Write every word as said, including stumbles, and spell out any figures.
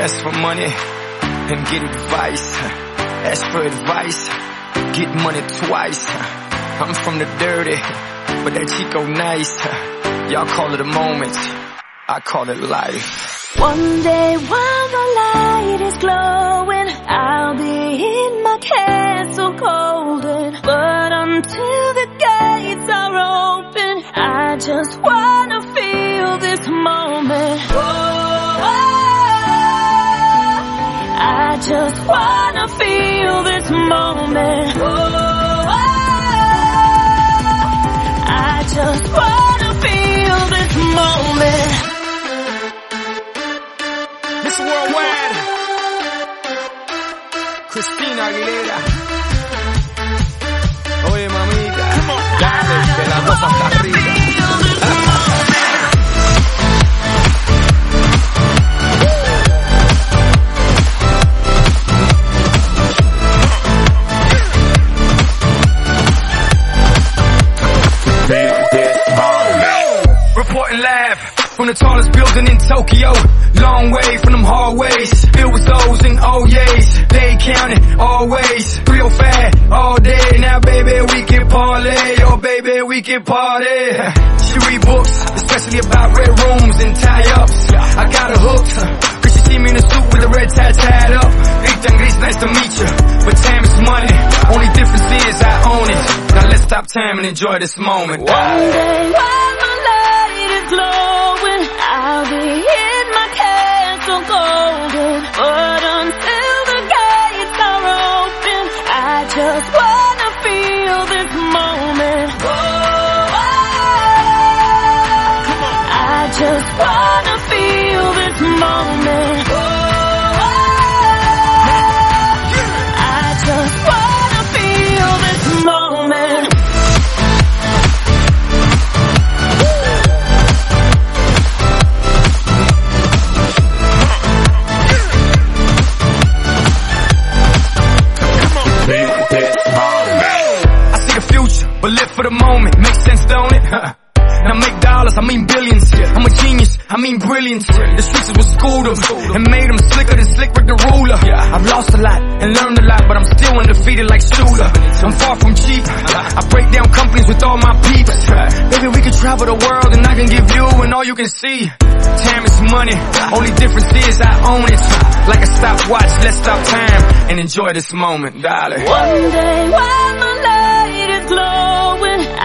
Ask for money and get advice. Ask for advice, get money twice. I'm from the dirty, but that Chico nice. Y'all call it a moment, I call it life. One day while the light is glowing, I'll be in my castle golden. But until the gates are open, I just wanna feel this moment. Oh, I just wanna feel this moment. Oh, I just wanna feel this moment. Miss Worldwide, Christina Aguilera. Oye mamita, dale, que la cosa está arriba. Reporting live from the tallest building in Tokyo. Long way from them hallways, filled with O's and O's. They counting always, three oh five all day. Now baby we can parlay, oh baby we can party. She read books, especially about red rooms and tie-ups. I got her hooked, cause she see me in a suit with a red tie tied up. Rita and Gris, nice to meet you, but time is money. Only difference is I own it. Now let's stop time and enjoy this moment. One day while the light is glowing, I'll be in my castle golden. But until the gates are open, I just wanna feel this moment. Oh, I just wanna feel this moment. Oh, I just wanna feel this moment. But live for the moment, makes sense, don't it? Huh. Now make dollars, I mean billions. I'm a genius, I mean brilliance. The streets is what schooled them and made them slicker than Slick Rick the Ruler. I've lost a lot and learned a lot, but I'm still undefeated like Shooter. I'm far from cheap, I break down companies with all my peeps. Baby, we can travel the world and I can give you and all you can see. Time is money, only difference is I own it. Like a stopwatch, let's stop time and enjoy this moment, darling. One day while the light is glowing,